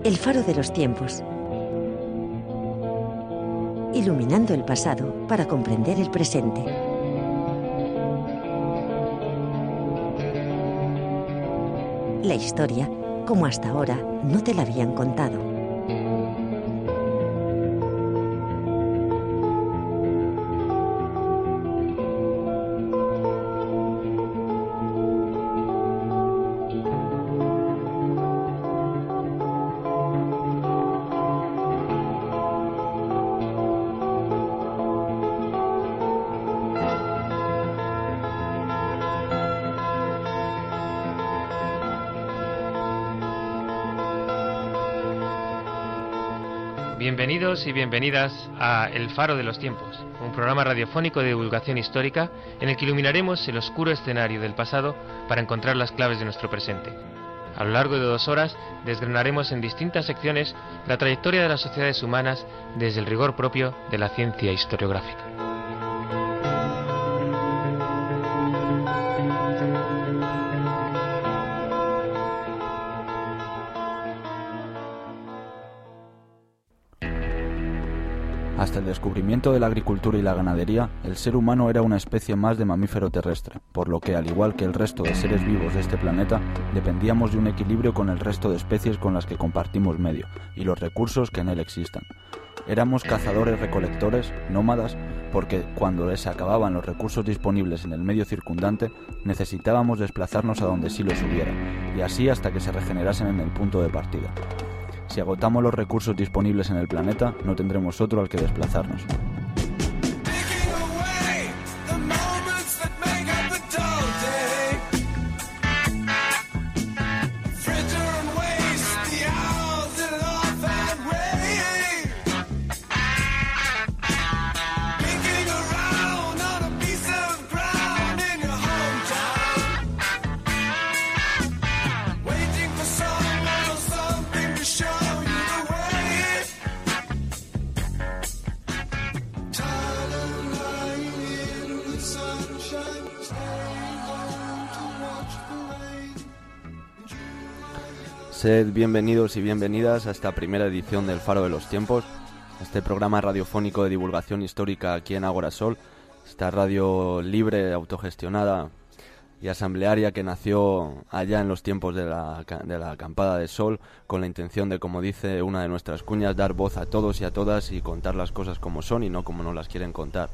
El faro de los tiempos. Iluminando el pasado para comprender el presente. La historia, como hasta ahora, no te la habían contado. Bienvenidos y bienvenidas a El Faro de los Tiempos, un programa radiofónico de divulgación histórica en el que iluminaremos el oscuro escenario del pasado para encontrar las claves de nuestro presente. A lo largo de 2 horas desgranaremos en distintas secciones la trayectoria de las sociedades humanas desde el rigor propio de la ciencia historiográfica. Hasta el descubrimiento de la agricultura y la ganadería, el ser humano era una especie más de mamífero terrestre, por lo que, al igual que el resto de seres vivos de este planeta, dependíamos de un equilibrio con el resto de especies con las que compartimos medio, y los recursos que en él existan. Éramos cazadores-recolectores, nómadas, porque cuando les acababan los recursos disponibles en el medio circundante, necesitábamos desplazarnos a donde sí los hubiera, y así hasta que se regenerasen en el punto de partida. Si agotamos los recursos disponibles en el planeta, no tendremos otro al que desplazarnos. Sed bienvenidos y bienvenidas a esta primera edición del Faro de los Tiempos, este programa radiofónico de divulgación histórica aquí en Ágora Sol, esta radio libre, autogestionada y asamblearia que nació allá en los tiempos de la acampada de sol, con la intención de, como dice una de nuestras cuñas, dar voz a todos y a todas y contar las cosas como son y no como nos las quieren contar.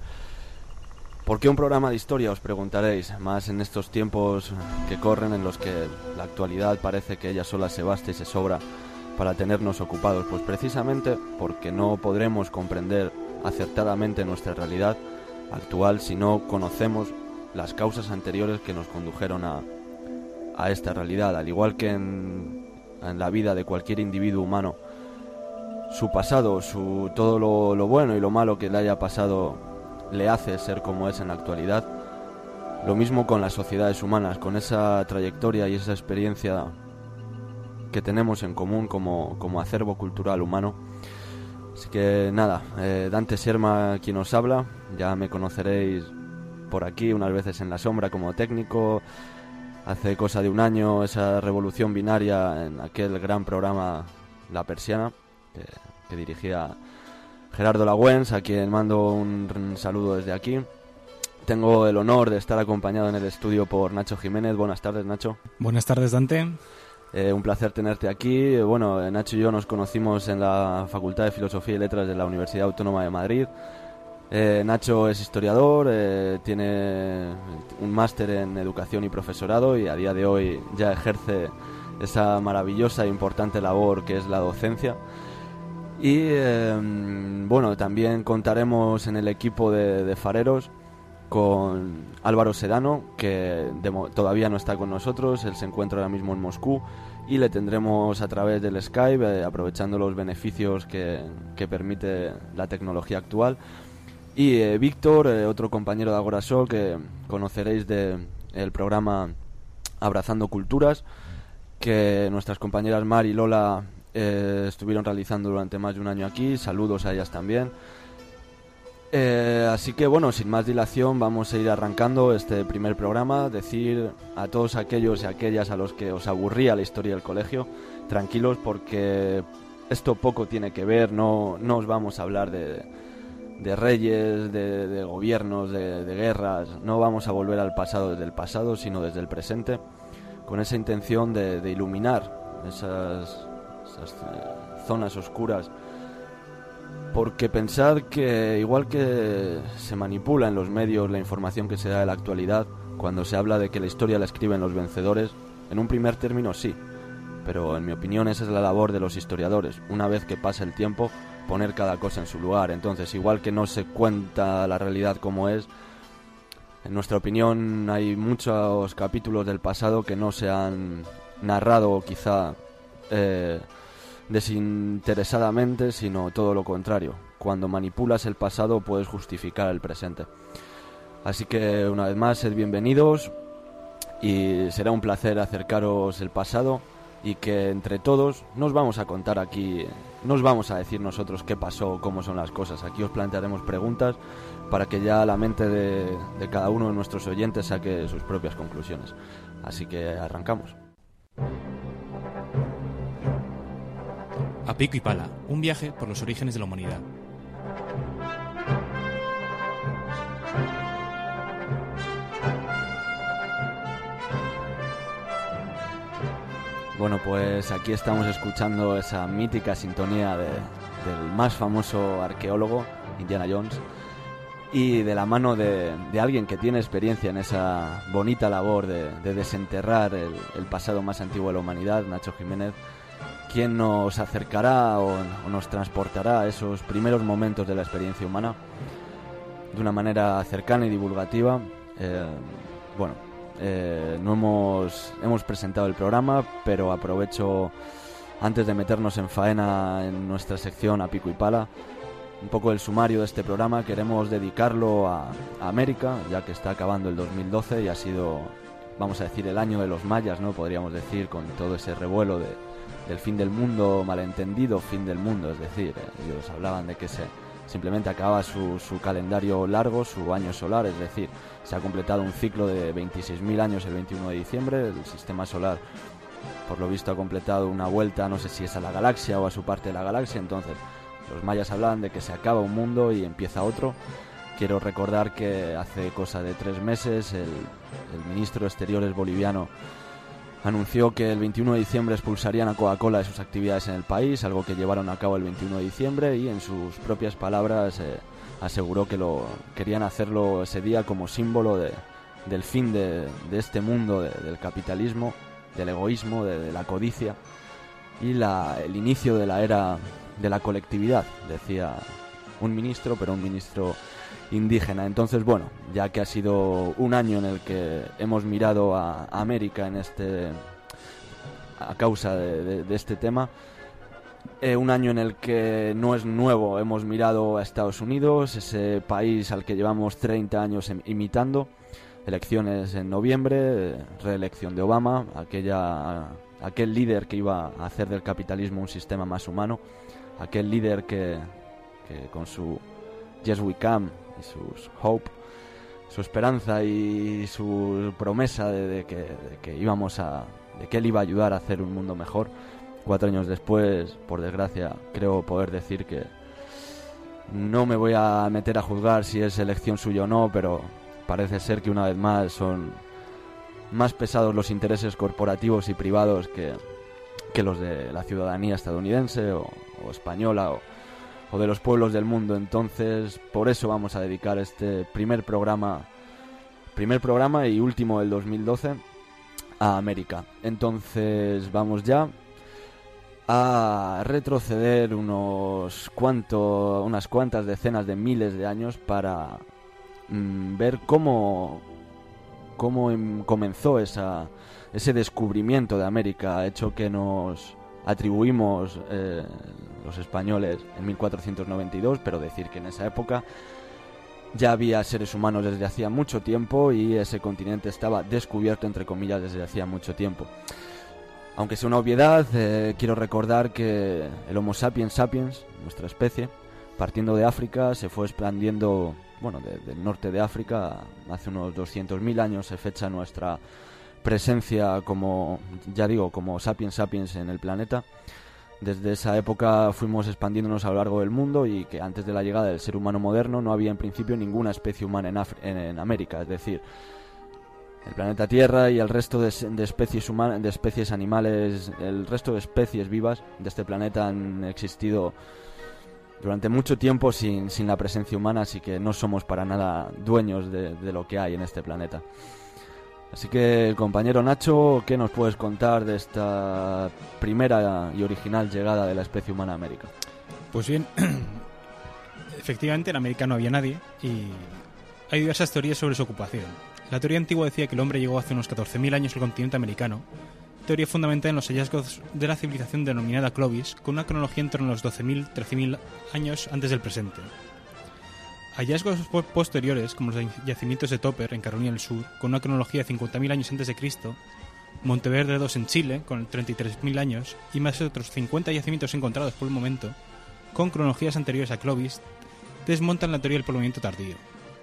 ¿Por qué un programa de historia, os preguntaréis? Más en estos tiempos que corren en los que la actualidad parece que ella sola se basta y se sobra para tenernos ocupados. Pues precisamente porque no podremos comprender acertadamente nuestra realidad actual si no conocemos las causas anteriores que nos condujeron a esta realidad. Al igual que en la vida de cualquier individuo humano, su pasado, todo lo bueno y lo malo que le haya pasado le hace ser como es en la actualidad. Lo mismo con las sociedades humanas, con esa trayectoria y esa experiencia que tenemos en común como acervo cultural humano. Así que nada, Dante Sierma quien os habla, ya me conoceréis por aquí unas veces en la sombra como técnico. Hace cosa de un año esa revolución binaria en aquel gran programa La Persiana que dirigía Gerardo Lagüens, a quien mando un saludo desde aquí. Tengo el honor de estar acompañado en el estudio por Nacho Jiménez. Buenas tardes, Nacho. Buenas tardes, Dante. Un placer tenerte aquí. Bueno, Nacho y yo nos conocimos en la Facultad de Filosofía y Letras de la Universidad Autónoma de Madrid. Nacho es historiador, tiene un máster en educación y profesorado y a día de hoy ya ejerce esa maravillosa e importante labor que es la docencia. Y bueno, también contaremos en el equipo de fareros con Álvaro Sedano, que todavía no está con nosotros, él se encuentra ahora mismo en Moscú y le tendremos a través del Skype, aprovechando los beneficios que permite la tecnología actual. Y Víctor, otro compañero de Ágora Sol que conoceréis del programa Abrazando Culturas, que nuestras compañeras Mar y Lola estuvieron realizando durante más de un año aquí. Saludos a ellas también. Así que bueno, sin más dilación vamos a ir arrancando este primer programa. Decir a todos aquellos y aquellas a los que os aburría la historia del colegio, tranquilos, porque esto poco tiene que ver, no os vamos a hablar de reyes, de gobiernos, de guerras, no vamos a volver al pasado desde el pasado, sino desde el presente, con esa intención de iluminar esas zonas oscuras. Porque pensad que igual que se manipula en los medios la información que se da de la actualidad, cuando se habla de que la historia la escriben los vencedores, en un primer término sí, pero en mi opinión esa es la labor de los historiadores, una vez que pasa el tiempo, poner cada cosa en su lugar. Entonces, igual que no se cuenta la realidad como es, en nuestra opinión hay muchos capítulos del pasado que no se han narrado quizá desinteresadamente, sino todo lo contrario. Cuando manipulas el pasado puedes justificar el presente. Así que una vez más, sed bienvenidos y será un placer acercaros el pasado y que entre todos nos vamos a contar aquí, no os vamos a decir nosotros qué pasó, cómo son las cosas. Aquí os plantearemos preguntas para que ya la mente de cada uno de nuestros oyentes saque sus propias conclusiones. Así que arrancamos. A pico y pala, un viaje por los orígenes de la humanidad. Bueno, pues aquí estamos escuchando esa mítica sintonía del más famoso arqueólogo, Indiana Jones, y de la mano de alguien que tiene experiencia en esa bonita labor de desenterrar el pasado más antiguo de la humanidad, Nacho Jiménez, quien nos acercará o nos transportará a esos primeros momentos de la experiencia humana de una manera cercana y divulgativa. No hemos presentado el programa, pero aprovecho, antes de meternos en faena en nuestra sección A Pico y Pala, un poco el sumario de este programa. Queremos dedicarlo a América, ya que está acabando el 2012 y ha sido, vamos a decir, el año de los mayas, ¿no? Podríamos decir, con todo ese revuelo del fin del mundo, malentendido fin del mundo, es decir, ellos hablaban de que simplemente acababa su calendario largo, su año solar, es decir, se ha completado un ciclo de 26.000 años el 21 de diciembre, el sistema solar por lo visto ha completado una vuelta, no sé si es a la galaxia o a su parte de la galaxia. Entonces los mayas hablaban de que se acaba un mundo y empieza otro. Quiero recordar que hace cosa de 3 meses el ministro de Exteriores boliviano anunció que el 21 de diciembre expulsarían a Coca-Cola de sus actividades en el país, algo que llevaron a cabo el 21 de diciembre, y en sus propias palabras aseguró que querían hacerlo ese día como símbolo del fin de este mundo, del capitalismo, del egoísmo, de la codicia, y el inicio de la era de la colectividad, decía un ministro, pero un ministro indígena. Entonces, bueno, ya que ha sido un año en el que hemos mirado a América a causa de este tema, un año en el que no es nuevo, hemos mirado a Estados Unidos, ese país al que llevamos 30 años imitando, elecciones en noviembre, reelección de Obama, aquel líder que iba a hacer del capitalismo un sistema más humano, aquel líder que con su Yes We Can y sus Hope, su esperanza y su promesa de que él iba a ayudar a hacer un mundo mejor. 4 años después, por desgracia, creo poder decir que no me voy a meter a juzgar si es elección suya o no, pero parece ser que una vez más son más pesados los intereses corporativos y privados que los de la ciudadanía estadounidense o española o de los pueblos del mundo. Entonces, por eso vamos a dedicar este primer programa y último del 2012 a América. Entonces vamos ya a retroceder unas cuantas decenas de miles de años para ver cómo comenzó ese descubrimiento de América, hecho que nos atribuimos los españoles en 1492, pero decir que en esa época ya había seres humanos desde hacía mucho tiempo y ese continente estaba descubierto, entre comillas, desde hacía mucho tiempo. Aunque sea una obviedad, quiero recordar que el Homo sapiens sapiens, nuestra especie, partiendo de África, se fue expandiendo, del norte de África. Hace unos 200.000 años se fecha nuestra presencia como sapiens sapiens en el planeta. Desde esa época fuimos expandiéndonos a lo largo del mundo y que antes de la llegada del ser humano moderno no había en principio ninguna especie humana en América, es decir, el planeta Tierra y el resto de especies humanas, de especies animales, el resto de especies vivas de este planeta han existido durante mucho tiempo sin la presencia humana, así que no somos para nada dueños de lo que hay en este planeta. Así que, compañero Nacho, ¿qué nos puedes contar de esta primera y original llegada de la especie humana a América? Pues bien, efectivamente en América no había nadie y hay diversas teorías sobre su ocupación. La teoría antigua decía que el hombre llegó hace unos 14.000 años al continente americano, teoría fundamentada en los hallazgos de la civilización denominada Clovis, con una cronología en torno a los 12.000, 13.000 años antes del presente. Hallazgos posteriores, como los yacimientos de Topper en Carolina del Sur, con una cronología de 50.000 años antes de Cristo, Monteverde II en Chile, con 33.000 años, y más de otros 50 yacimientos encontrados por el momento, con cronologías anteriores a Clovis, desmontan la teoría del poblamiento tardío.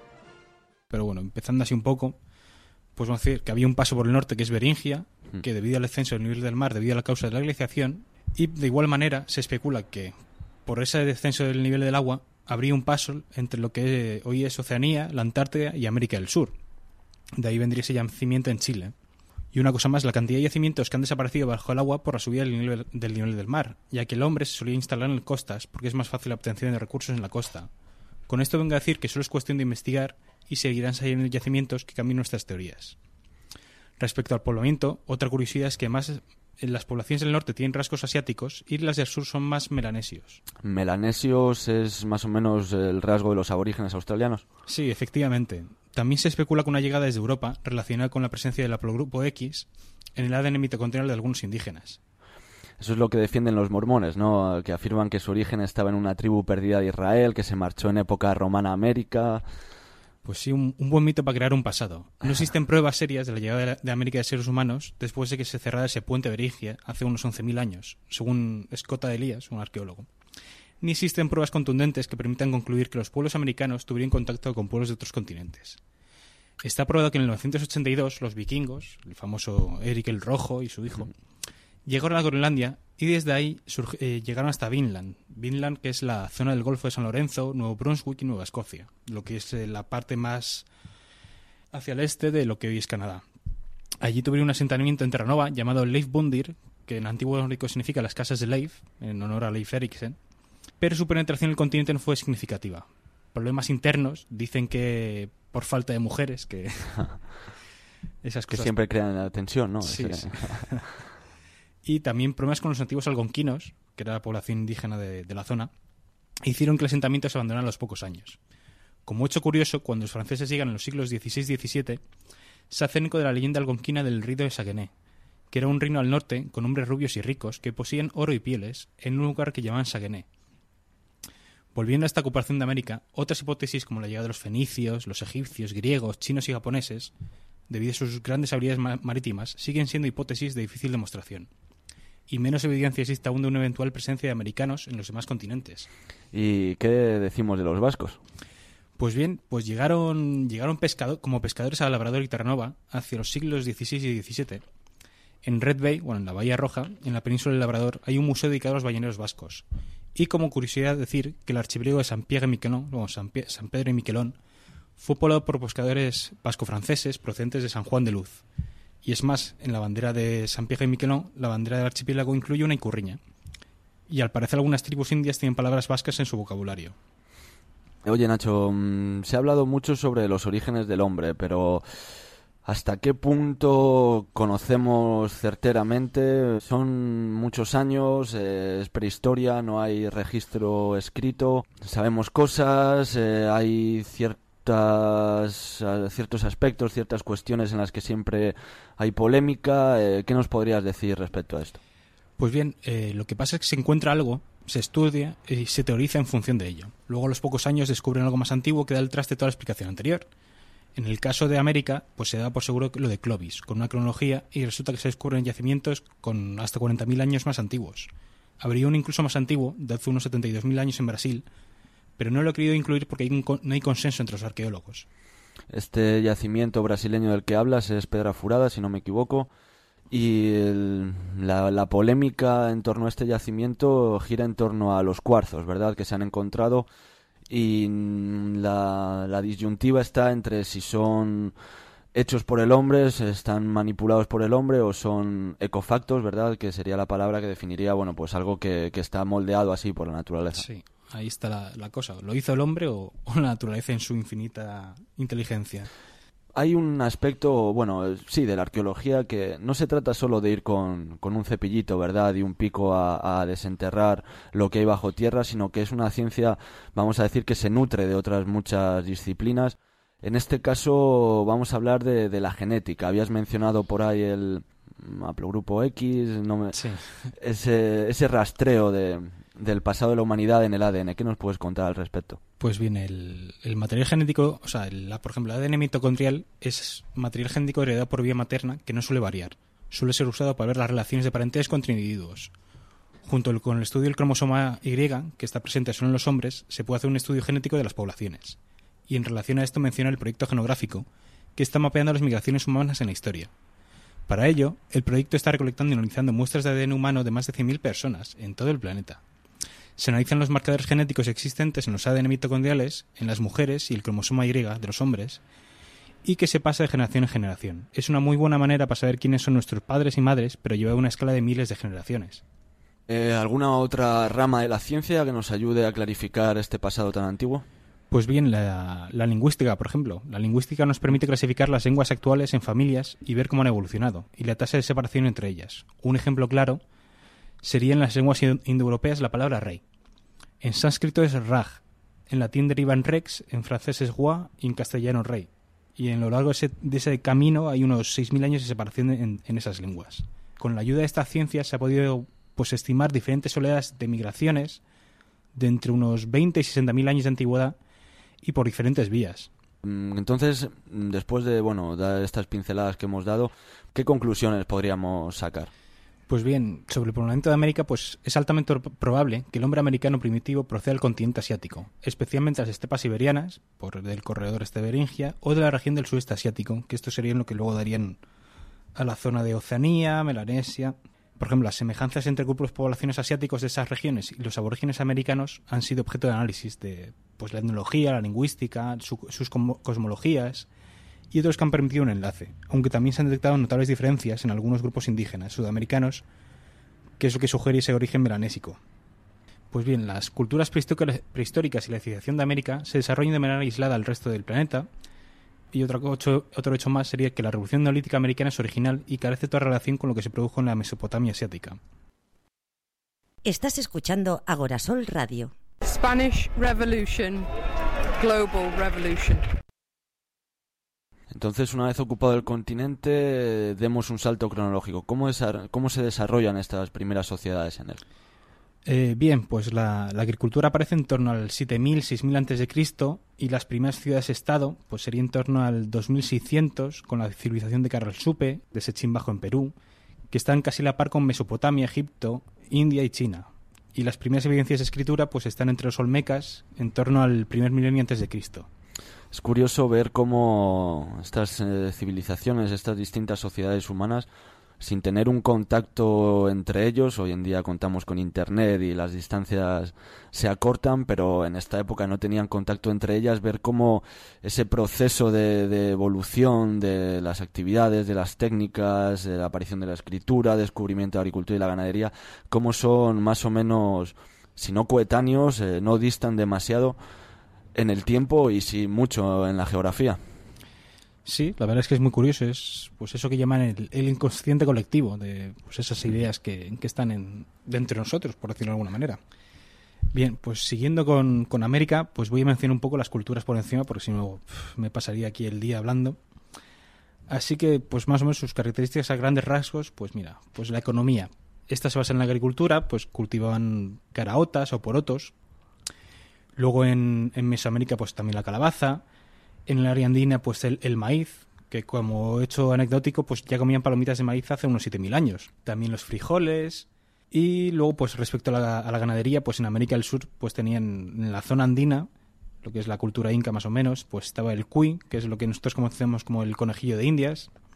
Pero bueno, empezando así un poco, pues vamos a decir que había un paso por el norte que es Beringia, que debido al descenso del nivel del mar, debido a la causa de la glaciación, y de igual manera se especula que por ese descenso del nivel del agua habría un paso entre lo que hoy es Oceanía, la Antártida y América del Sur. De ahí vendría ese yacimiento en Chile. Y una cosa más, la cantidad de yacimientos que han desaparecido bajo el agua por la subida del nivel del mar, ya que el hombre se solía instalar en las costas porque es más fácil la obtención de recursos en la costa. Con esto vengo a decir que solo es cuestión de investigar y seguirán saliendo yacimientos que cambien nuestras teorías. Respecto al poblamiento, otra curiosidad es que más las poblaciones del norte tienen rasgos asiáticos y las del sur son más melanesios. ¿Melanesios es más o menos el rasgo de los aborígenes australianos? Sí, efectivamente. También se especula con una llegada desde Europa relacionada con la presencia del haplogrupo X en el ADN mitocondrial de algunos indígenas. Eso es lo que defienden los mormones, ¿no? Que afirman que su origen estaba en una tribu perdida de Israel, que se marchó en época romana a América. Pues sí, un buen mito para crear un pasado. No existen pruebas serias de la llegada de América de seres humanos después de que se cerrara ese puente de Beringia hace unos 11.000 años, según Scott Elías, un arqueólogo. Ni existen pruebas contundentes que permitan concluir que los pueblos americanos tuvieron contacto con pueblos de otros continentes. Está probado que en el 982 los vikingos, el famoso Eric el Rojo y su hijo, llegaron a Groenlandia y desde ahí llegaron hasta Vinland. Vinland, que es la zona del Golfo de San Lorenzo, Nuevo Brunswick y Nueva Escocia, lo que es la parte más hacia el este de lo que hoy es Canadá. Allí tuvieron un asentamiento en Terranova llamado Leifbundir, que en antiguo nórdico significa las casas de Leif, en honor a Leif Erikson, pero su penetración en el continente no fue significativa. Problemas internos, dicen que por falta de mujeres, que esas cosas que siempre crean tensión, ¿no? Sí, sí. Y también problemas con los antiguos algonquinos, que era la población indígena de la zona, hicieron que el asentamiento se abandonara a los pocos años. Como hecho curioso, cuando los franceses llegan en los siglos XVI y XVII, se hacen eco de la leyenda algonquina del reino de Saguenay, que era un reino al norte con hombres rubios y ricos que poseían oro y pieles en un lugar que llamaban Saguenay. Volviendo a esta ocupación de América, otras hipótesis como la llegada de los fenicios, los egipcios, griegos, chinos y japoneses, debido a sus grandes habilidades marítimas, siguen siendo hipótesis de difícil demostración. Y menos evidencia existe aún de una eventual presencia de americanos en los demás continentes. ¿Y qué decimos de los vascos? Pues bien, pues llegaron como pescadores a Labrador y Terranova hacia los siglos XVI y XVII. En Red Bay, en la Bahía Roja, en la península del Labrador, hay un museo dedicado a los balleneros vascos. Y como curiosidad decir que el archipiélago de San Pedro y Miquelón, fue poblado por pescadores vasco-franceses procedentes de San Juan de Luz. Y es más, en la bandera de San Pierre y Miquelón, la bandera del archipiélago incluye una icurriña. Y al parecer algunas tribus indias tienen palabras vascas en su vocabulario. Oye, Nacho, se ha hablado mucho sobre los orígenes del hombre, pero ¿hasta qué punto conocemos certeramente? Son muchos años, es prehistoria, no hay registro escrito, sabemos cosas, hay ciertos aspectos, ciertas cuestiones en las que siempre hay polémica. ¿Qué nos podrías decir respecto a esto? Pues bien, lo que pasa es que se encuentra algo, se estudia y se teoriza en función de ello. Luego a los pocos años descubren algo más antiguo que da el traste de toda la explicación anterior. En el caso de América, pues se da por seguro lo de Clovis, con una cronología, y resulta que se descubren yacimientos con hasta 40.000 años más antiguos. Habría uno incluso más antiguo, de hace unos 72.000 años en Brasil, pero no lo he querido incluir porque no hay consenso entre los arqueólogos. Este yacimiento brasileño del que hablas es Pedra Furada, si no me equivoco, Y la polémica en torno a este yacimiento gira en torno a los cuarzos, ¿verdad?, que se han encontrado, y la disyuntiva está entre si son hechos por el hombre, están manipulados por el hombre, o son ecofactos, ¿verdad?, que sería la palabra que definiría, bueno, pues algo que está moldeado así por la naturaleza. Sí, ahí está la cosa. ¿Lo hizo el hombre o la naturaleza en su infinita inteligencia? Hay un aspecto, bueno, sí, de la arqueología, que no se trata solo de ir con un cepillito, ¿verdad?, y un pico a desenterrar lo que hay bajo tierra, sino que es una ciencia, vamos a decir, que se nutre de otras muchas disciplinas. En este caso vamos a hablar de la genética. Habías mencionado por ahí el haplogrupo X, Sí. ese rastreo del pasado de la humanidad en el ADN. ¿Qué nos puedes contar al respecto? Pues bien, el material genético, o sea, por ejemplo, el ADN mitocondrial es material genético heredado por vía materna que no suele variar. Suele ser usado para ver las relaciones de parentesco entre individuos. Junto con el estudio del cromosoma Y, que está presente solo en los hombres, se puede hacer un estudio genético de las poblaciones. Y en relación a esto menciona el proyecto genográfico, que está mapeando las migraciones humanas en la historia. Para ello, el proyecto está recolectando y analizando muestras de ADN humano de más de 100.000 personas en todo el planeta. Se analizan los marcadores genéticos existentes en los ADN mitocondriales, en las mujeres y el cromosoma Y de los hombres, y que se pasa de generación en generación. Es una muy buena manera para saber quiénes son nuestros padres y madres, pero lleva una escala de miles de generaciones. ¿Alguna otra rama de la ciencia que nos ayude a clarificar este pasado tan antiguo? Pues bien, la lingüística, por ejemplo. La lingüística nos permite clasificar las lenguas actuales en familias y ver cómo han evolucionado, y la tasa de separación entre ellas. Un ejemplo claro sería en las lenguas indoeuropeas la palabra rey. En sánscrito es raj, en latín derivan rex, en francés es roi y en castellano rey. Y en lo largo de ese camino hay unos 6.000 años de separación en esas lenguas. Con la ayuda de esta ciencia se ha podido estimar diferentes oleadas de migraciones de entre unos 20 y 60.000 años de antigüedad y por diferentes vías. Entonces, después de dar estas pinceladas que hemos dado, ¿qué conclusiones podríamos sacar? Pues bien, sobre el poblamiento de América, pues es altamente probable que el hombre americano primitivo proceda del continente asiático, especialmente las estepas siberianas, por del corredor este de Beringia, o de la región del sudeste asiático, que esto serían lo que luego darían a la zona de Oceanía, Melanesia. Por ejemplo, las semejanzas entre grupos poblaciones asiáticos de esas regiones y los aborígenes americanos han sido objeto de análisis de la etnología, la lingüística, sus cosmologías y otros que han permitido un enlace, aunque también se han detectado notables diferencias en algunos grupos indígenas sudamericanos, que es lo que sugiere ese origen melanésico. Pues bien, las culturas prehistóricas y la civilización de América se desarrollan de manera aislada al resto del planeta. Y otro hecho más sería que la revolución neolítica americana es original y carece de toda relación con lo que se produjo en la Mesopotamia asiática. Estás escuchando Agorasol Radio. Spanish Revolution, Global Revolution. Entonces, una vez ocupado el continente, demos un salto cronológico. ¿Cómo se desarrollan estas primeras sociedades en él? Bien, pues la agricultura aparece en torno al 7.000, 6.000 a.C. y las primeras ciudades-estado pues sería en torno al 2600 con la civilización de Carralsupe, de Sechín Bajo en Perú, que están casi a la par con Mesopotamia, Egipto, India y China. Y las primeras evidencias de escritura pues están entre los olmecas en torno al primer milenio antes de Cristo. Es curioso ver cómo estas civilizaciones, estas distintas sociedades humanas, sin tener un contacto entre ellos, hoy en día contamos con Internet y las distancias se acortan, pero en esta época no tenían contacto entre ellas, ver cómo ese proceso de evolución de las actividades, de las técnicas, de la aparición de la escritura, descubrimiento de la agricultura y la ganadería, cómo son más o menos, si no coetáneos, no distan demasiado en el tiempo y sí mucho en la geografía. Sí, la verdad es que es muy curioso, es pues eso que llaman el inconsciente colectivo, de pues esas ideas que están dentro de nosotros, por decirlo de alguna manera. Bien, pues siguiendo con América, pues voy a mencionar un poco las culturas por encima, porque si no me pasaría aquí el día hablando. Así que, pues más o menos sus características a grandes rasgos, pues mira, pues la economía. Esta se basa en la agricultura, pues cultivaban caraotas o porotos. Luego en Mesoamérica, pues también la calabaza. En el área andina, pues el maíz, que como hecho anecdótico, pues ya comían palomitas de maíz hace unos 7.000 años. También los frijoles. Y luego, pues respecto a la ganadería, pues en América del Sur, pues tenían en la zona andina, lo que es la cultura inca más o menos, pues estaba el cuy, que es lo que nosotros conocemos como el conejillo de Indias,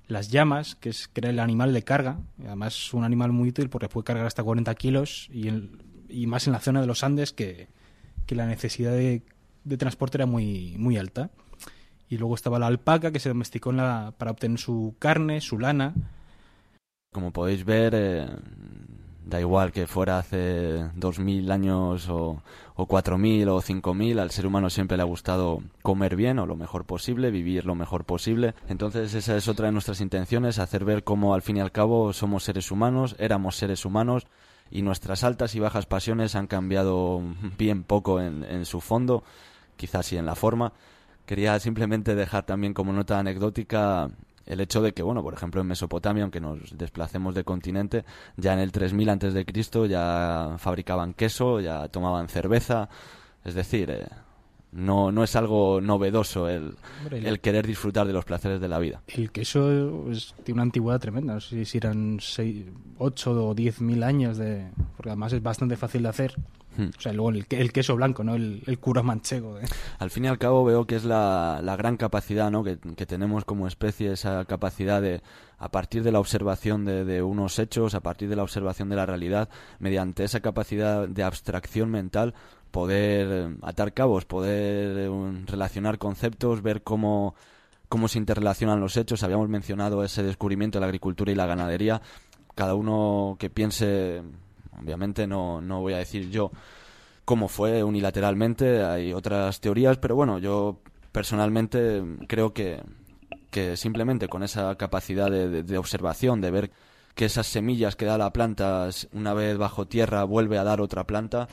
las llamas, que era el animal de carga. Además es un animal muy útil porque puede cargar hasta 40 kilos y más en la zona de los Andes que la necesidad de transporte era muy, muy alta. Y luego estaba la alpaca, que se domesticó para obtener su carne, su lana. Como podéis ver, da igual que fuera hace 2000 años o 4000 o 5000, al ser humano siempre le ha gustado comer bien o lo mejor posible, vivir lo mejor posible. Entonces esa es otra de nuestras intenciones, hacer ver cómo al fin y al cabo somos seres humanos, éramos seres humanos, y nuestras altas y bajas pasiones han cambiado bien poco en su fondo, quizás sí en la forma. Quería simplemente dejar también como nota anecdótica el hecho de que, bueno, por ejemplo en Mesopotamia, aunque nos desplacemos de continente, ya en el 3000 a.C. ya fabricaban queso, ya tomaban cerveza, es decir, no es algo novedoso el querer disfrutar de los placeres de la vida. El queso tiene una antigüedad tremenda, no sé si eran 8 o 10.000 años, porque además es bastante fácil de hacer. O sea, luego el queso blanco, ¿no? El curro manchego. Al fin y al cabo veo que es la gran capacidad, ¿no? que tenemos como especie, esa capacidad de, a partir de la observación de unos hechos, a partir de la observación de la realidad, mediante esa capacidad de abstracción mental, poder atar cabos, poder relacionar conceptos, ver cómo se interrelacionan los hechos. Habíamos mencionado ese descubrimiento de la agricultura y la ganadería. Cada uno que piense, obviamente no voy a decir yo cómo fue unilateralmente, hay otras teorías, pero bueno, yo personalmente creo que simplemente con esa capacidad de observación, de ver que esas semillas que da la planta, una vez bajo tierra, vuelve a dar otra planta.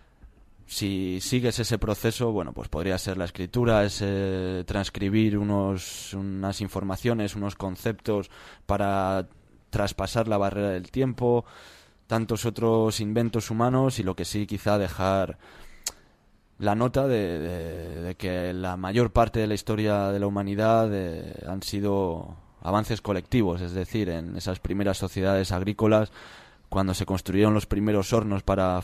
Si sigues ese proceso, bueno, pues podría ser la escritura, transcribir unas informaciones, unos conceptos para traspasar la barrera del tiempo, tantos otros inventos humanos, y lo que sí, quizá dejar la nota de que la mayor parte de la historia de la humanidad han sido avances colectivos, es decir, en esas primeras sociedades agrícolas, cuando se construyeron los primeros hornos para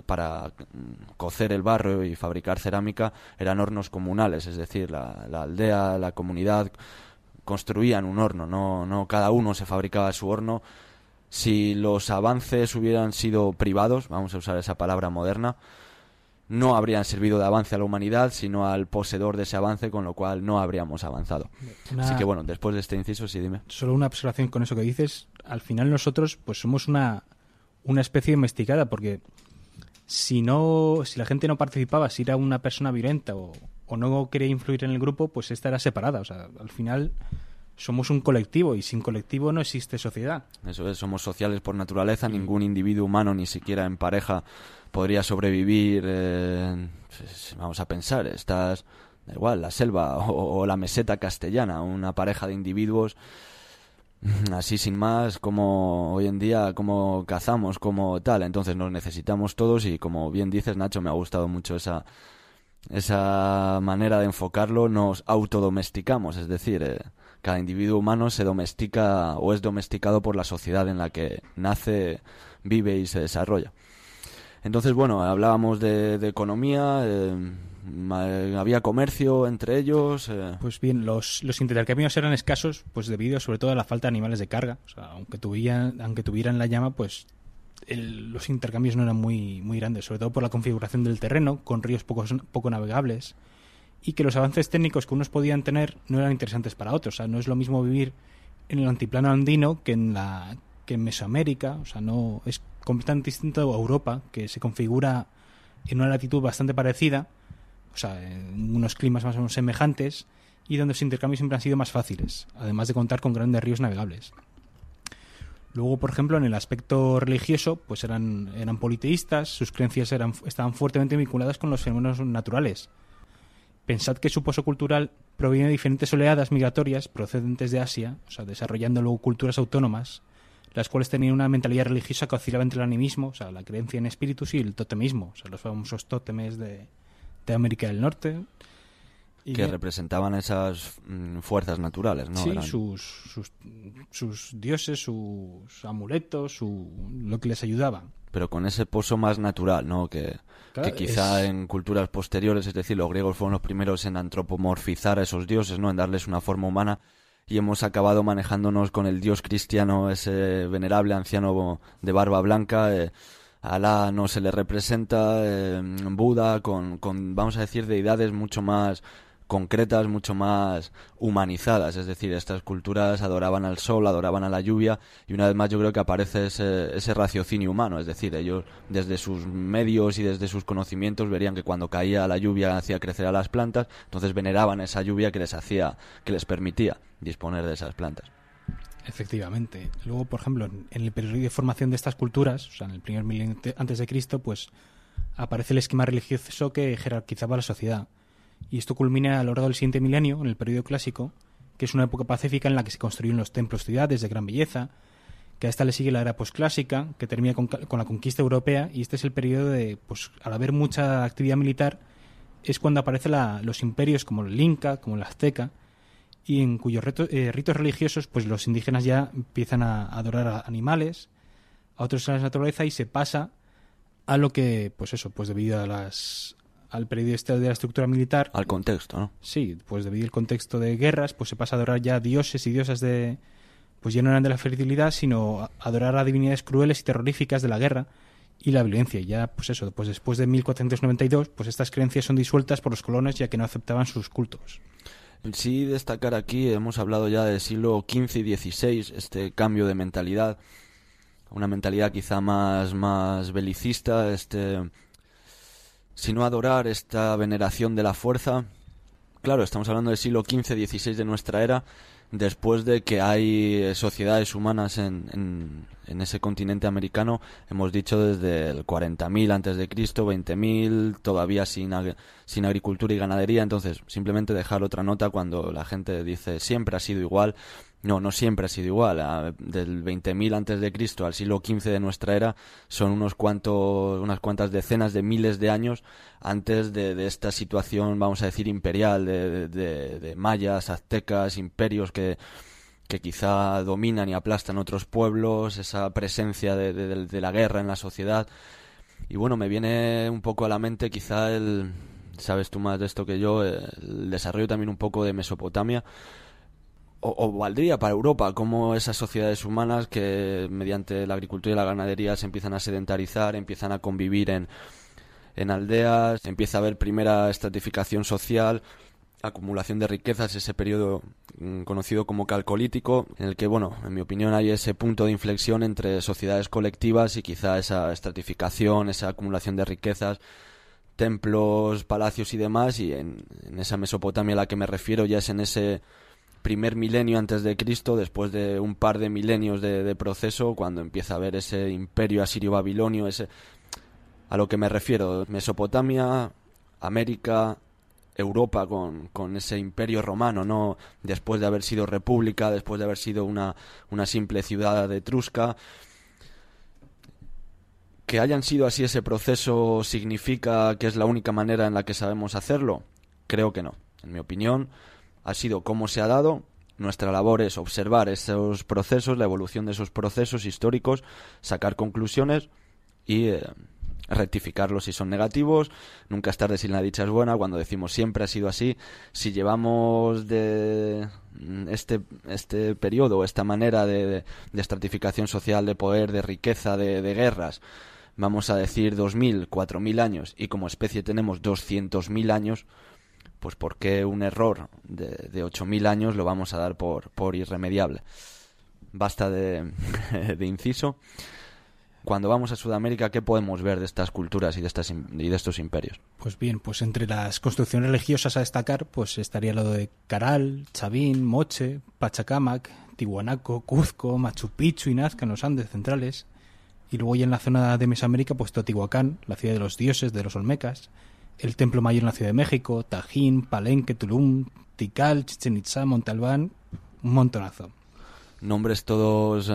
cocer el barro y fabricar cerámica, eran hornos comunales, es decir, la aldea, la comunidad construían un horno, no cada uno se fabricaba su horno. Si los avances hubieran sido privados, vamos a usar esa palabra moderna, no habrían servido de avance a la humanidad, sino al poseedor de ese avance, con lo cual no habríamos avanzado. Así que bueno, después de este inciso, sí, dime. Solo una observación con eso que dices. Al final nosotros pues somos una especie domesticada, porque si la gente no participaba, si era una persona violenta o no quería influir en el grupo, pues esta era separada. O sea, al final somos un colectivo, y sin colectivo no existe sociedad. Eso es, somos sociales por naturaleza. Ningún individuo humano, ni siquiera en pareja, podría sobrevivir. Vamos a pensar, da igual, la selva o la meseta castellana, una pareja de individuos así sin más, como hoy en día, como cazamos, como tal. Entonces nos necesitamos todos, y como bien dices, Nacho, me ha gustado mucho esa manera de enfocarlo. Nos autodomesticamos, es decir, cada individuo humano se domestica o es domesticado por la sociedad en la que nace, vive y se desarrolla. Entonces, bueno, hablábamos de economía, había comercio entre ellos. Pues bien, los intercambios eran escasos, pues debido sobre todo a la falta de animales de carga. O sea, aunque tuvieran la llama, pues los intercambios no eran muy, muy grandes, sobre todo por la configuración del terreno, con ríos poco navegables, y que los avances técnicos que unos podían tener no eran interesantes para otros. O sea, no es lo mismo vivir en el antiplano andino que en Mesoamérica. O sea, no es completamente distinto a Europa, que se configura en una latitud bastante parecida, o sea, en unos climas más o menos semejantes, y donde los intercambios siempre han sido más fáciles, además de contar con grandes ríos navegables. Luego, por ejemplo, en el aspecto religioso, pues eran politeístas, sus creencias estaban fuertemente vinculadas con los fenómenos naturales. Pensad que su pozo cultural proviene de diferentes oleadas migratorias procedentes de Asia, o sea, desarrollando luego culturas autónomas, las cuales tenían una mentalidad religiosa que oscilaba entre el animismo, o sea, la creencia en espíritus, y el totemismo, o sea, los famosos tótemes de América del Norte. Y que representaban esas fuerzas naturales, ¿no? Sí, sus dioses, sus amuletos, lo que les ayudaba. Pero con ese pozo más natural, ¿no? Que quizá en culturas posteriores, es decir, los griegos fueron los primeros en antropomorfizar a esos dioses, ¿no? En darles una forma humana. y hemos acabado manejándonos con el dios cristiano, ese venerable anciano de barba blanca. Alá no se le representa, Buda, con, vamos a decir, deidades mucho más concretas, mucho más humanizadas. Es decir, estas culturas adoraban al sol, adoraban a la lluvia, y una vez más yo creo que aparece ese raciocinio humano. Es decir, ellos desde sus medios y desde sus conocimientos verían que cuando caía la lluvia hacía crecer a las plantas, entonces veneraban esa lluvia que les permitía disponer de esas plantas. Efectivamente. Luego, por ejemplo, en el periodo de formación de estas culturas, o sea, en el primer milenio antes de Cristo, pues aparece el esquema religioso que jerarquizaba la sociedad. Y esto culmina a lo largo del siguiente milenio, en el periodo clásico, que es una época pacífica en la que se construyen los templos, ciudades de gran belleza, que a esta le sigue la era posclásica, que termina con la conquista europea, y este es el periodo de, pues, al haber mucha actividad militar, es cuando aparecen los imperios como el Inca, como el Azteca, y en cuyos ritos religiosos, pues los indígenas ya empiezan a adorar a animales, a otros en la naturaleza, y se pasa a lo que, pues eso, pues debido al periodo este de la estructura militar. Al contexto, ¿no? Sí, pues debido al contexto de guerras, pues se pasa a adorar ya dioses y diosas pues ya no eran de la fertilidad, sino a adorar a divinidades crueles y terroríficas de la guerra y la violencia. Y ya, pues eso, pues después de 1492, pues estas creencias son disueltas por los colonos, ya que no aceptaban sus cultos. Sí, destacar aquí, hemos hablado ya del siglo XV y XVI, este cambio de mentalidad, una mentalidad quizá más belicista, sino adorar esta veneración de la fuerza. Claro, estamos hablando del siglo XV-XVI de nuestra era, después de que hay sociedades humanas en ese continente americano, hemos dicho desde el 40.000 antes de Cristo, 20.000, todavía sin agricultura y ganadería. Entonces, simplemente dejar otra nota cuando la gente dice siempre ha sido igual. No siempre ha sido igual. Del 20.000 antes de Cristo al siglo XV de nuestra era son unas cuantas decenas de miles de años antes de esta situación, vamos a decir, imperial de mayas, aztecas, imperios que quizá dominan y aplastan otros pueblos, esa presencia de la guerra en la sociedad. Y bueno, me viene un poco a la mente quizá sabes tú más de esto que yo, el desarrollo también un poco de Mesopotamia, o valdría para Europa, como esas sociedades humanas que mediante la agricultura y la ganadería se empiezan a sedentarizar, empiezan a convivir en aldeas, empieza a haber primera estratificación social, acumulación de riquezas, ese periodo conocido como calcolítico, en el que, bueno, en mi opinión hay ese punto de inflexión entre sociedades colectivas y quizá esa estratificación, esa acumulación de riquezas, templos, palacios y demás, y en esa Mesopotamia a la que me refiero ya es en ese primer milenio antes de Cristo, después de un par de milenios de proceso, cuando empieza a haber ese imperio asirio-babilonio, a lo que me refiero, Mesopotamia, América, Europa con ese imperio romano, no después de haber sido república, después de haber sido una simple ciudad etrusca. ¿Que hayan sido así ese proceso significa que es la única manera en la que sabemos hacerlo? Creo que no. En mi opinión, ha sido como se ha dado. Nuestra labor es observar esos procesos, la evolución de esos procesos históricos, sacar conclusiones y rectificarlos si son negativos. Nunca es tarde si la dicha es buena. Cuando decimos siempre ha sido así, si llevamos de este periodo, esta manera de estratificación social, de poder, de riqueza, de guerras, vamos a decir 2.000, 4.000 años, y como especie tenemos 200.000 años, pues ¿por qué un error de 8.000 años lo vamos a dar por irremediable? Basta de inciso. Cuando vamos a Sudamérica, ¿qué podemos ver de estas culturas y de estos imperios? Pues bien, pues entre las construcciones religiosas a destacar, pues estaría lo de Caral, Chavín, Moche, Pachacamac, Tiwanaco, Cuzco, Machu Picchu y Nazca en los Andes centrales. Y luego ya en la zona de Mesoamérica, pues Teotihuacán, la ciudad de los dioses, de los olmecas, el Templo Mayor en la Ciudad de México, Tajín, Palenque, Tulum, Tikal, Chichén Itzá, Monte Albán, un montonazo. Nombres todos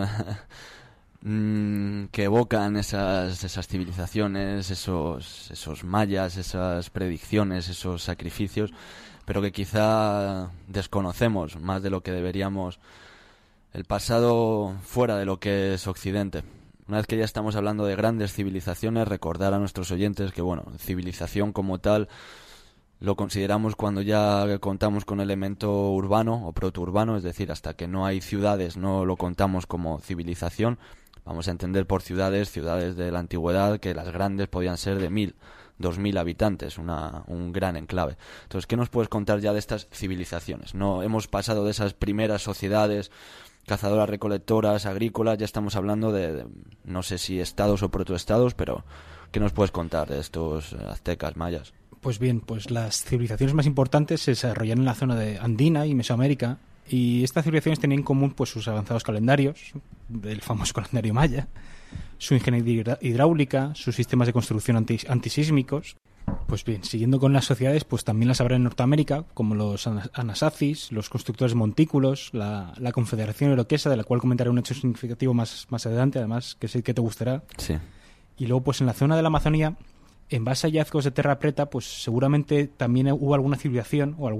que evocan esas civilizaciones, esos mayas, esas predicciones, esos sacrificios, pero que quizá desconocemos más de lo que deberíamos, el pasado fuera de lo que es Occidente. Una vez que ya estamos hablando de grandes civilizaciones, recordar a nuestros oyentes que, bueno, civilización como tal lo consideramos cuando ya contamos con elemento urbano o protourbano, es decir, hasta que no hay ciudades no lo contamos como civilización. Vamos a entender por ciudades de la antigüedad que las grandes podían ser de 1.000, 2.000 habitantes, un gran enclave. Entonces, ¿qué nos puedes contar ya de estas civilizaciones? No hemos pasado de esas primeras sociedades cazadoras, recolectoras, agrícolas, ya estamos hablando de no sé si estados o protoestados, pero ¿qué nos puedes contar de estos aztecas, mayas? Pues bien, pues las civilizaciones más importantes se desarrollaron en la zona de Andina y Mesoamérica, y estas civilizaciones tenían en común pues sus avanzados calendarios, el famoso calendario maya, su ingeniería hidráulica, sus sistemas de construcción antisísmicos. Pues bien, siguiendo con las sociedades, pues también las habrá en Norteamérica, como los Anasazis, los constructores de montículos, la Confederación Iroquesa, de la cual comentaré un hecho significativo más adelante, además, que sé que te gustará. Sí. Y luego, pues en la zona de la Amazonía, en base a hallazgos de Terra Preta, pues seguramente también hubo alguna civilización o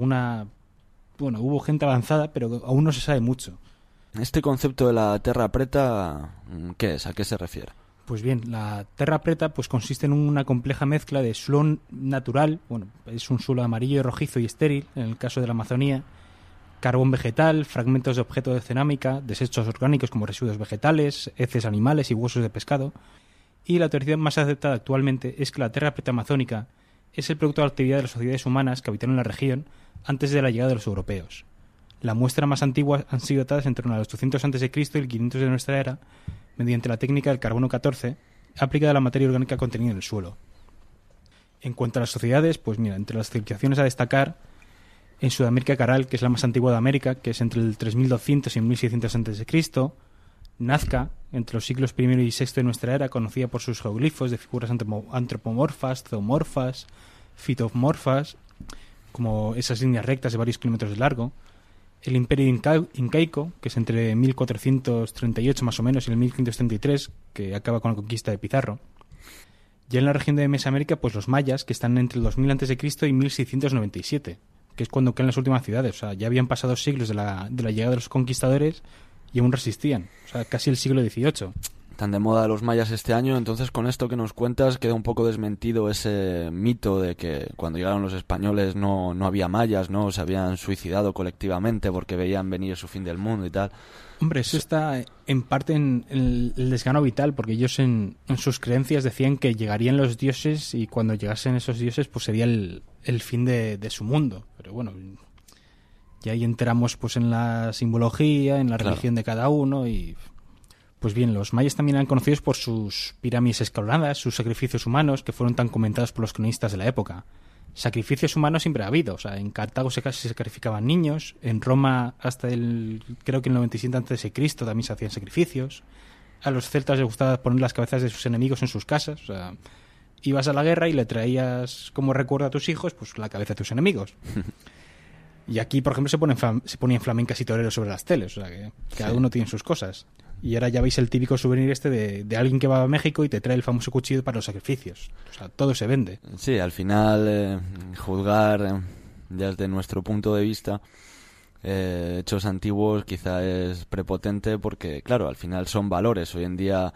hubo gente avanzada, pero aún no se sabe mucho. Este concepto de la Terra Preta, ¿qué es? ¿A qué se refiere? Pues bien, la Terra Preta pues consiste en una compleja mezcla de suelo natural, es un suelo amarillo, rojizo y estéril, en el caso de la Amazonía, carbón vegetal, fragmentos de objetos de cerámica, desechos orgánicos como residuos vegetales, heces animales y huesos de pescado. Y la teoría más aceptada actualmente es que la Terra Preta amazónica es el producto de la actividad de las sociedades humanas que habitaron la región antes de la llegada de los europeos. La muestra más antigua han sido datadas entre los 800 a.C. y el 500 de nuestra era, mediante la técnica del carbono 14, aplicada a la materia orgánica contenida en el suelo. En cuanto a las sociedades, pues mira, entre las civilizaciones a destacar, en Sudamérica Caral, que es la más antigua de América, que es entre el 3200 y 1600 a.C., Nazca, entre los siglos I y VI de nuestra era, conocida por sus geoglifos de figuras antropomorfas, zoomorfas, fitomorfas, como esas líneas rectas de varios kilómetros de largo. El Imperio Incaico, que es entre 1438 más o menos y el 1533, que acaba con la conquista de Pizarro. Ya en la región de Mesoamérica, pues los mayas, que están entre el 2000 a.C. y 1697, que es cuando caen las últimas ciudades. O sea, ya habían pasado siglos de la llegada de los conquistadores y aún resistían. O sea, casi el siglo XVIII. Tan de moda los mayas este año, entonces con esto que nos cuentas queda un poco desmentido ese mito de que cuando llegaron los españoles no había mayas, ¿no? Se habían suicidado colectivamente porque veían venir su fin del mundo y tal. Hombre, eso está en parte en el desgano vital, porque ellos en sus creencias decían que llegarían los dioses y cuando llegasen esos dioses pues sería el fin de su mundo. Pero bueno, ya ahí entramos pues en la simbología, en la religión de cada uno y... Pues bien, los mayas también eran conocidos por sus pirámides escalonadas, sus sacrificios humanos, que fueron tan comentados por los cronistas de la época. Sacrificios humanos siempre ha habido, o sea, en Cartago se sacrificaban niños, en Roma hasta creo que el 97 a.C. también se hacían sacrificios. A los celtas les gustaba poner las cabezas de sus enemigos en sus casas, o sea, ibas a la guerra y le traías como recuerdo a tus hijos pues la cabeza de tus enemigos. Y aquí, por ejemplo, se ponían flamencas y toreros sobre las teles, o sea, que cada uno tiene sus cosas. Y ahora ya veis el típico souvenir de alguien que va a México y te trae el famoso cuchillo para los sacrificios. O sea, todo se vende. Sí, al final, juzgar desde nuestro punto de vista hechos antiguos quizá es prepotente porque, claro, al final son valores. Hoy en día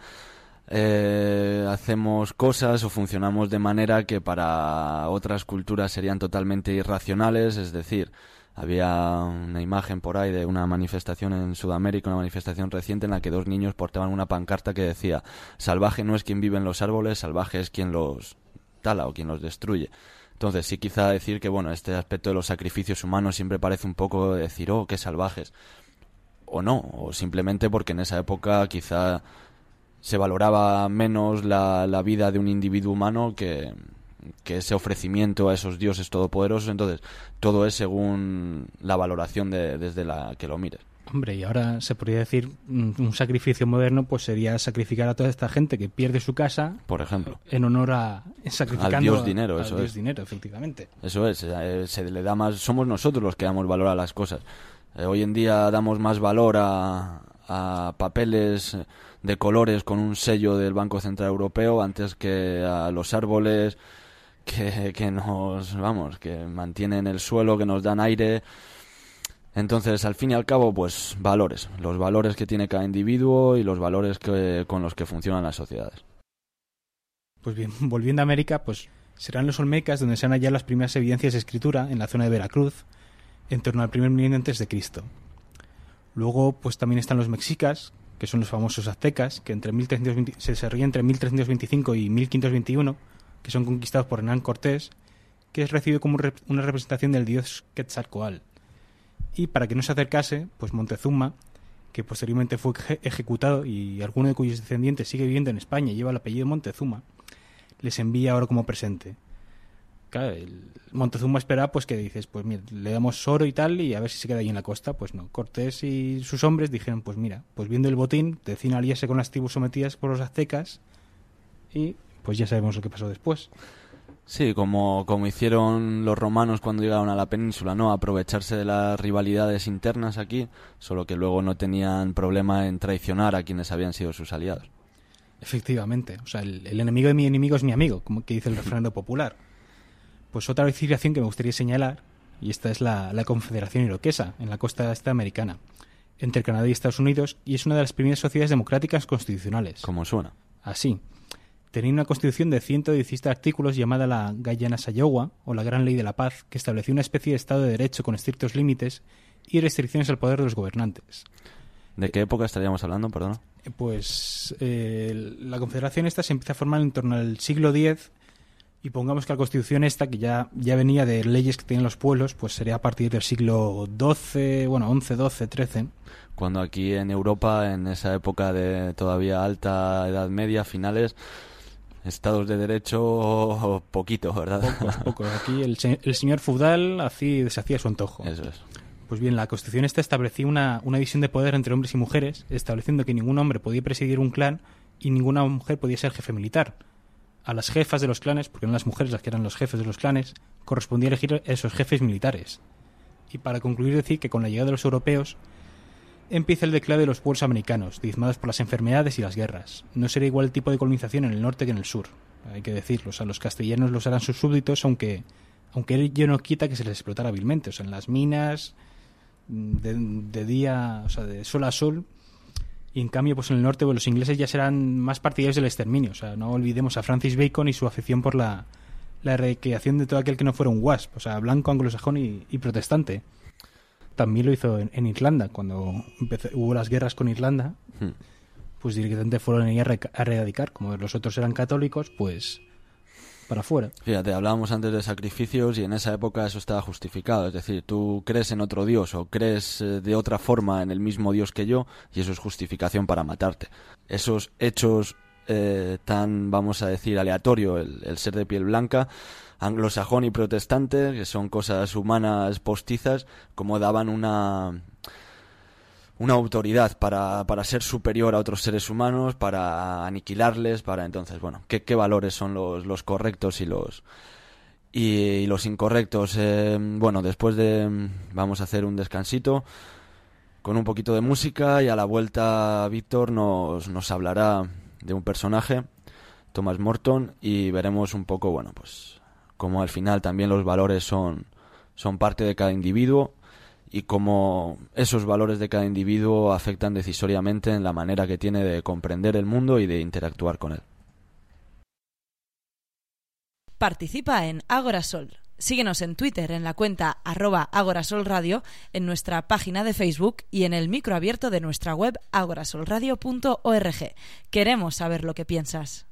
hacemos cosas o funcionamos de manera que para otras culturas serían totalmente irracionales, es decir... Había una imagen por ahí de una manifestación en Sudamérica, una manifestación reciente en la que dos niños portaban una pancarta que decía: salvaje no es quien vive en los árboles, salvaje es quien los tala o quien los destruye. Entonces sí, quizá decir que bueno, este aspecto de los sacrificios humanos siempre parece un poco decir, oh, qué salvajes. O no, o simplemente porque en esa época quizá se valoraba menos la vida de un individuo humano que ese ofrecimiento a esos dioses todopoderosos. Entonces todo es según la valoración desde la que lo mires. Hombre, y ahora se podría decir un sacrificio moderno pues sería sacrificar a toda esta gente que pierde su casa, por ejemplo, en honor a sacrificando al dios dinero, al dios dinero, efectivamente. Eso es, se le da más, somos nosotros los que damos valor a las cosas. Hoy en día damos más valor a papeles de colores con un sello del Banco Central Europeo antes que a los árboles que mantienen el suelo, que nos dan aire. Entonces, al fin y al cabo, pues valores, los valores que tiene cada individuo y los valores con los que funcionan las sociedades. Pues bien, volviendo a América, pues Serán los olmecas donde se han hallado las primeras evidencias de escritura en la zona de Veracruz, en torno al primer milenio antes de Cristo. Luego, pues también están los mexicas, que son los famosos aztecas, que se desarrollan entre 1325 y 1521, que son conquistados por Hernán Cortés, que es recibido como una representación del dios Quetzalcóatl. Y para que no se acercase, pues Montezuma, que posteriormente fue ejecutado y alguno de cuyos descendientes sigue viviendo en España y lleva el apellido Montezuma, les envía ahora como presente. Claro, el Montezuma espera pues que dices, pues mira, le damos oro y tal y a ver si se queda ahí en la costa. Pues no, Cortés y sus hombres dijeron, pues mira, pues viendo el botín, deciden aliarse con las tribus sometidas por los aztecas y pues ya sabemos lo que pasó después. Sí, como hicieron los romanos cuando llegaron a la península, ¿no? Aprovecharse de las rivalidades internas aquí, solo que luego no tenían problema en traicionar a quienes habían sido sus aliados. Efectivamente, o sea, el enemigo de mi enemigo es mi amigo, como que dice el refrán popular. Pues otra civilización que me gustaría señalar, y esta es la Confederación Iroquesa, en la costa este americana, entre Canadá y Estados Unidos, y es una de las primeras sociedades democráticas constitucionales. ¿Cómo suena? Así. Tenía una constitución de 117 artículos llamada la Guyana-Sayowa, o la Gran Ley de la Paz, que establecía una especie de Estado de Derecho con estrictos límites y restricciones al poder de los gobernantes. ¿De qué época estaríamos hablando, perdona? Pues la Confederación esta se empieza a formar en torno al siglo X, y pongamos que la Constitución esta, que ya venía de leyes que tenían los pueblos, pues sería a partir del siglo XII, bueno, XI, XII, XIII. Cuando aquí en Europa, en esa época de todavía alta Edad Media, finales, estados de derecho poquito, ¿verdad? Pocos. Aquí el señor feudal deshacía su antojo. Eso es. Pues bien, la Constitución esta establecía una división de poder entre hombres y mujeres, estableciendo que ningún hombre podía presidir un clan y ninguna mujer podía ser jefe militar. A las jefas de los clanes, porque eran las mujeres las que eran los jefes de los clanes, correspondía elegir esos jefes militares. Y para concluir, decir que con la llegada de los europeos empieza el declive de los pueblos americanos, diezmados por las enfermedades y las guerras. No será igual el tipo de colonización en el norte que en el sur, hay que decirlo. O sea, los castellanos los harán sus súbditos, aunque ello no quita que se les explotara hábilmente. O sea, en las minas, de día, o sea, de sol a sol. Y en cambio, pues en el norte, pues los ingleses ya serán más partidarios del exterminio. O sea, no olvidemos a Francis Bacon y su afición por la erradicación de todo aquel que no fuera un wasp, o sea, blanco, anglosajón y protestante. También lo hizo en Irlanda, cuando hubo las guerras con Irlanda, pues directamente fueron ahí a erradicar. Como los otros eran católicos, pues para afuera. Fíjate, hablábamos antes de sacrificios y en esa época eso estaba justificado. Es decir, tú crees en otro dios o crees de otra forma en el mismo dios que yo y eso es justificación para matarte. Esos hechos tan, vamos a decir, aleatorio, el ser de piel blanca, anglosajón y protestante, que son cosas humanas postizas, como daban una autoridad para ser superior a otros seres humanos, para aniquilarles, entonces, bueno, ¿qué valores son los correctos y los incorrectos? Bueno, vamos a hacer un descansito con un poquito de música y a la vuelta Víctor nos hablará de un personaje, Thomas Morton, y veremos un poco, bueno, pues cómo al final también los valores son parte de cada individuo y cómo esos valores de cada individuo afectan decisoriamente en la manera que tiene de comprender el mundo y de interactuar con él. Participa en Agorasol. Síguenos en Twitter en la cuenta @agorasolradio, en nuestra página de Facebook y en el micro abierto de nuestra web agorasolradio.org. Queremos saber lo que piensas.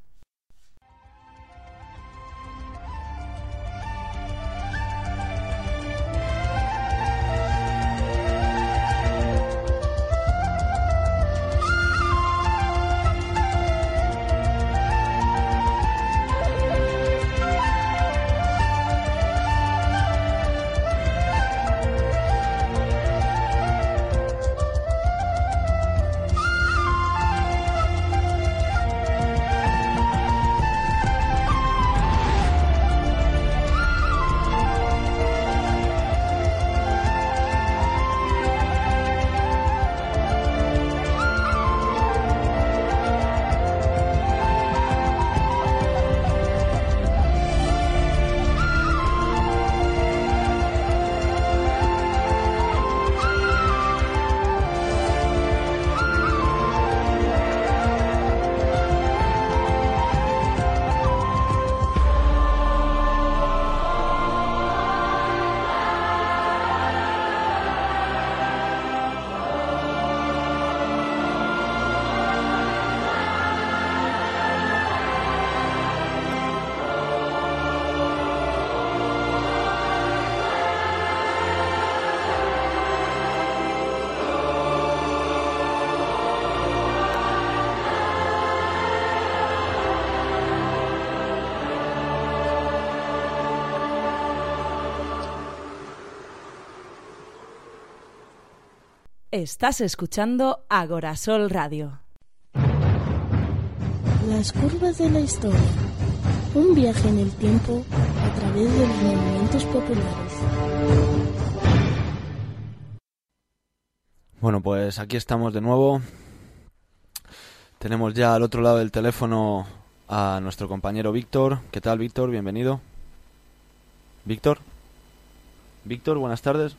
Estás escuchando Agorasol Radio. Las curvas de la historia. Un viaje en el tiempo a través de los movimientos populares. Bueno, pues aquí estamos de nuevo. Tenemos ya al otro lado del teléfono a nuestro compañero Víctor. ¿Qué tal, Víctor? Bienvenido. ¿Víctor? Víctor, buenas tardes.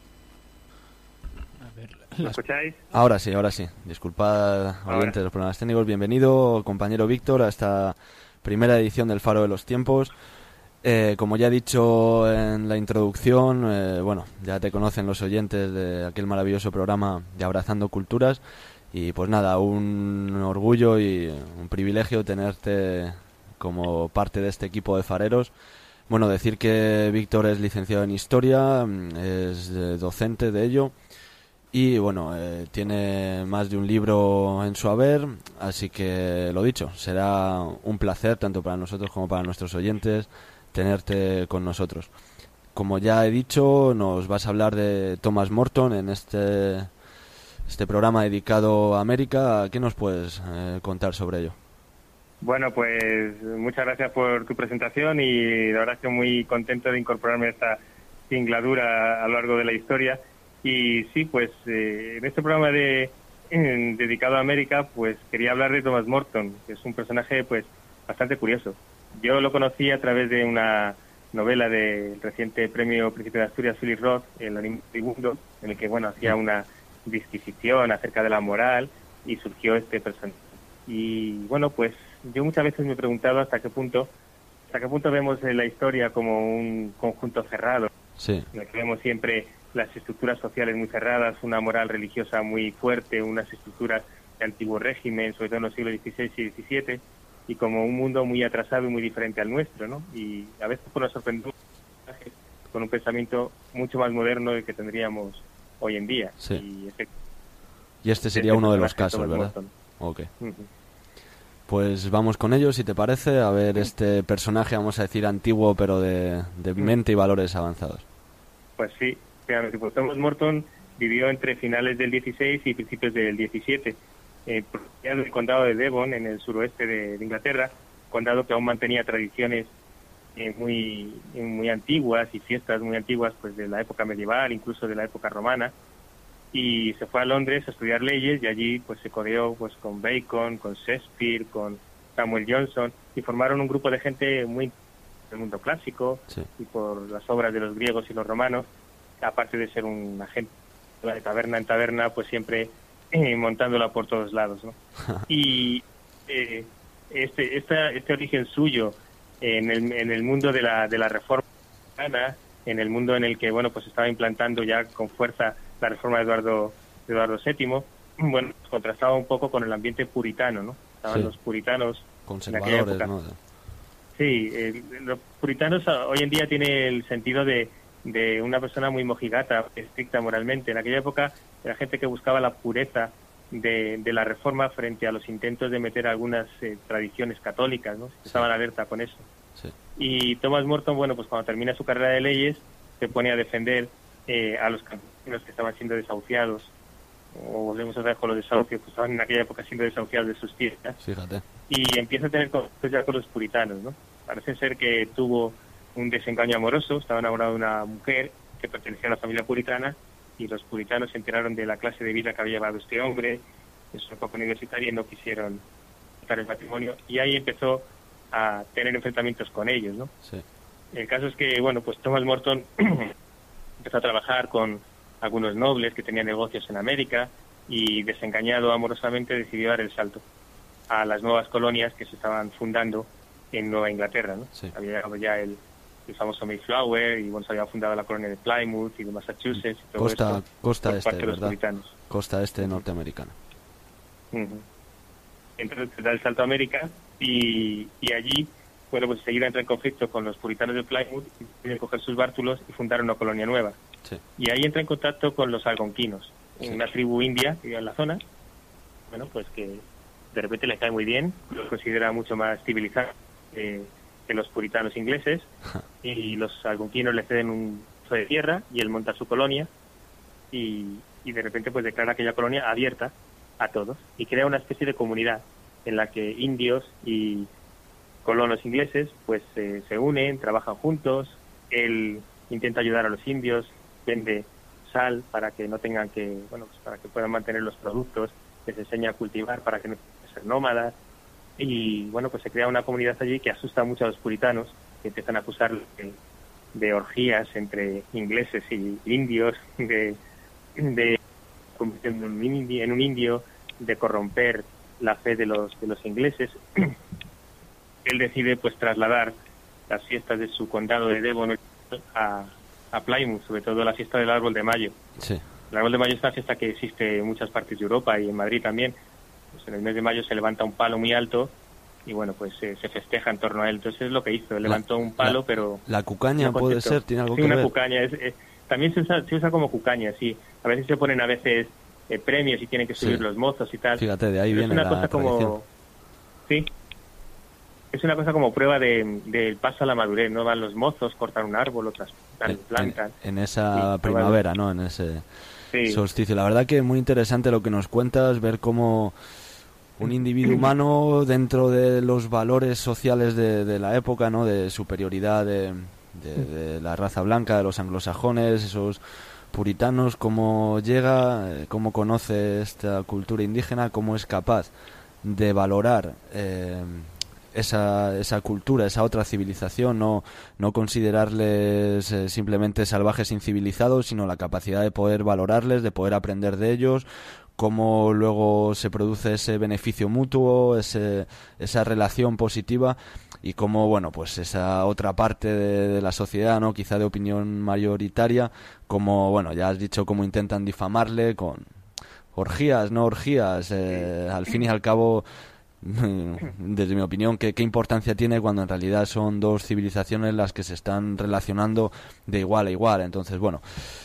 ¿Me escucháis? Ahora sí. Disculpad, oyentes, los problemas técnicos. Bienvenido, compañero Víctor, a esta primera edición del Faro de los Tiempos. Como ya he dicho en la introducción, bueno, ya te conocen los oyentes de aquel maravilloso programa de Abrazando Culturas. Y pues nada, un orgullo y un privilegio tenerte como parte de este equipo de fareros. Bueno, decir que Víctor es licenciado en Historia, es docente de ello y bueno, tiene más de un libro en su haber, así que lo dicho, será un placer tanto para nosotros como para nuestros oyentes tenerte con nosotros. Como ya he dicho, nos vas a hablar de Thomas Morton en este programa dedicado a América. ¿Qué nos puedes contar sobre ello? Bueno, pues muchas gracias por tu presentación y la verdad que muy contento de incorporarme a esta singladura a lo largo de la historia. Y sí, pues en este programa dedicado a América, pues quería hablar de Thomas Morton, que es un personaje pues bastante curioso. Yo lo conocí a través de una novela del reciente premio Príncipe de Asturias Philip Roth, El Animal Segundo, en el que bueno hacía una disquisición acerca de la moral y surgió este personaje. Y bueno, pues yo muchas veces me he preguntado hasta qué punto vemos la historia como un conjunto cerrado, sí, en el que vemos siempre las estructuras sociales muy cerradas, una moral religiosa muy fuerte, unas estructuras de antiguo régimen, sobre todo en los siglos XVI y XVII, y como un mundo muy atrasado y muy diferente al nuestro, ¿no? Y a veces pues, nos sorprendemos con un pensamiento mucho más moderno del que tendríamos hoy en día. Sí. Y este sería uno de los casos, ¿verdad? Ok. Pues vamos con ello, si te parece, a ver este personaje, vamos a decir antiguo, pero de mente y valores avanzados. Pues sí, pues Thomas Morton vivió entre finales del 16 y principios del 17, en el condado de Devon, en el suroeste de Inglaterra, condado que aún mantenía tradiciones muy antiguas y fiestas muy antiguas pues de la época medieval, incluso de la época romana. Y se fue a Londres a estudiar leyes y allí pues se codeó pues con Bacon, con Shakespeare, con Samuel Johnson y formaron un grupo de gente muy del mundo clásico, sí, y por las obras de los griegos y los romanos, aparte de ser un agente de taberna en taberna, pues siempre montándola por todos lados, ¿no? Y este origen suyo en el mundo de la reforma americana, en el mundo en el que bueno pues estaba implantando ya con fuerza la reforma de Eduardo VII, bueno, contrastaba un poco con el ambiente puritano, ¿no? Estaban los puritanos en aquella época. ¿No? Sí, los puritanos hoy en día tiene el sentido de una persona muy mojigata, estricta moralmente. En aquella época era gente que buscaba la pureza de la reforma frente a los intentos de meter algunas tradiciones católicas, ¿no? Estaban alerta con eso. Sí. Y Thomas Morton, bueno, pues cuando termina su carrera de leyes, se pone a defender a los campesinos que estaban siendo desahuciados, o volvemos a ver con los desahucios, pues estaban en aquella época siendo desahuciados de sus tierras. Fíjate. Y empieza a tener contactos ya con los puritanos, ¿no? Parece ser que tuvo un desengaño amoroso, estaba enamorado de una mujer que pertenecía a la familia puritana, y los puritanos se enteraron de la clase de vida que había llevado este hombre, en su época universitaria, y no quisieron dar el matrimonio, y ahí empezó a tener enfrentamientos con ellos, ¿no? Sí. El caso es que, bueno, pues Thomas Morton empezó a trabajar con algunos nobles que tenían negocios en América y, desengañado amorosamente, decidió dar el salto a las nuevas colonias que se estaban fundando en Nueva Inglaterra, ¿no? Sí. Había llegado ya el famoso Mayflower y, bueno, se había fundado la colonia de Plymouth y de Massachusetts y todo esto costa este, de los ¿verdad? puritanos. Costa este norteamericana. Entonces da el salto a América y allí, bueno, pues enseguida entra en conflicto con los puritanos de Plymouth y deciden coger sus bártulos y fundar una colonia nueva. Sí. Y ahí entra en contacto con los algonquinos, sí, una tribu india que vive en la zona, bueno, pues que de repente le cae muy bien, los considera mucho más civilizados que los puritanos ingleses, y los algonquinos le ceden un trozo de tierra y él monta su colonia y y de repente pues declara aquella colonia abierta a todos y crea una especie de comunidad en la que indios y colonos ingleses pues se unen, trabajan juntos. Él intenta ayudar a los indios, vende sal para que no tengan que, bueno, pues para que puedan mantener los productos, les enseña a cultivar para que no tengan que ser nómadas. Y bueno, pues se crea una comunidad allí que asusta mucho a los puritanos, que empiezan a acusar de orgías entre ingleses y indios, de convirtiendo en un indio, de corromper la fe de los ingleses. Él decide pues trasladar las fiestas de su condado de Devon a Plymouth, sobre todo la fiesta del Árbol de Mayo. Sí. El Árbol de Mayo es una fiesta que existe en muchas partes de Europa y en Madrid también. Pues en el mes de mayo se levanta un palo muy alto y bueno, pues se festeja en torno a él. Entonces es lo que hizo, él levantó un palo, pero... La cucaña puede ser, tiene algo sí, que una ver. Cucaña, también se usa como cucaña, sí. A veces se ponen premios y tienen que subir los mozos y tal. Fíjate, de ahí viene una la cosa tradición. como... Sí, es una cosa como prueba del paso a la madurez, ¿no? Van los mozos, cortan un árbol, otras plantan. En esa primavera, ¿no? En ese solsticio. La verdad que es muy interesante lo que nos cuentas, ver cómo un individuo humano dentro de los valores sociales de la época, ¿no? De superioridad de la raza blanca, de los anglosajones, esos puritanos, cómo llega, cómo conoce esta cultura indígena, cómo es capaz de valorar esa cultura, esa otra civilización, no considerarles simplemente salvajes incivilizados, sino la capacidad de poder valorarles, de poder aprender de ellos, cómo luego se produce ese beneficio mutuo, esa relación positiva, y cómo, bueno, pues esa otra parte de la sociedad, ¿no? Quizá de opinión mayoritaria, como, bueno, ya has dicho, cómo intentan difamarle con orgías, no orgías, al fin y al cabo, desde mi opinión, ¿qué importancia tiene cuando en realidad son dos civilizaciones las que se están relacionando de igual a igual? Entonces, bueno,